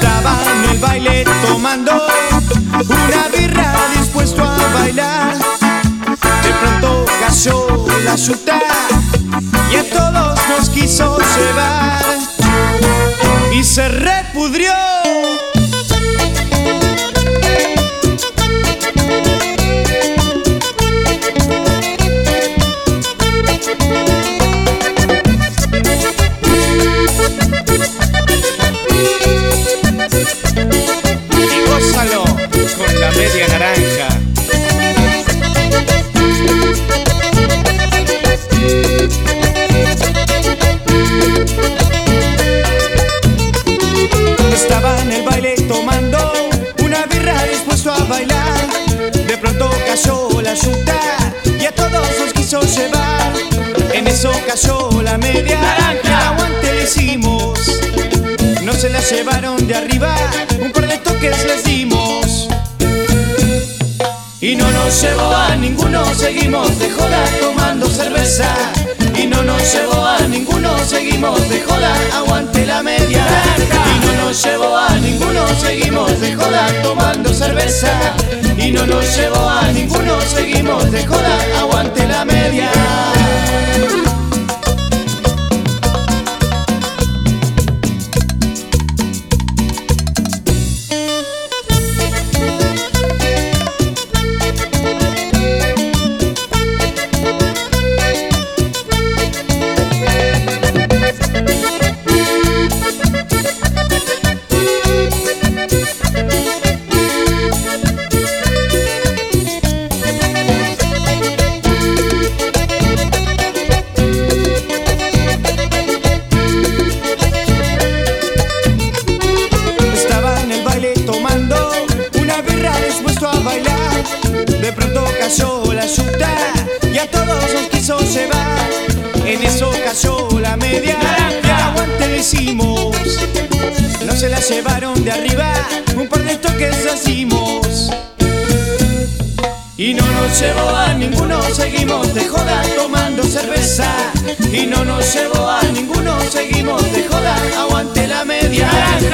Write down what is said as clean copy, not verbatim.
Estaba en el baile tomando una birra, dispuesto a bailar. De pronto cayó la yuta y a todos nos quiso llevar y se repudrió. Y gózalo con la media naranja. Estaba en el baile tomando una birra, dispuesto a bailar. De pronto cayó la yuta y a todos nos quiso llevar. En eso cayó la media naranja. El aguante le hicimos, no se la llevaron de arriba, un par de toques les dimos y no nos llevó a ninguno. Seguimos de joda tomando cerveza y no nos llevó a ninguno. Seguimos de joda, aguante la media. Y no nos llevó a ninguno. Seguimos de joda tomando cerveza y no nos llevó a ninguno. Seguimos de joda, aguante la media. A bailar, de pronto cayó la yuta y a todos nos quiso llevar. En eso cayó la media y al aguante le hicimos, no se la llevaron de arriba, un par de toques hacimos y no nos llevó a ninguno. Seguimos de joda tomando cerveza y no nos llevó a ninguno. Seguimos de joda, aguante la media.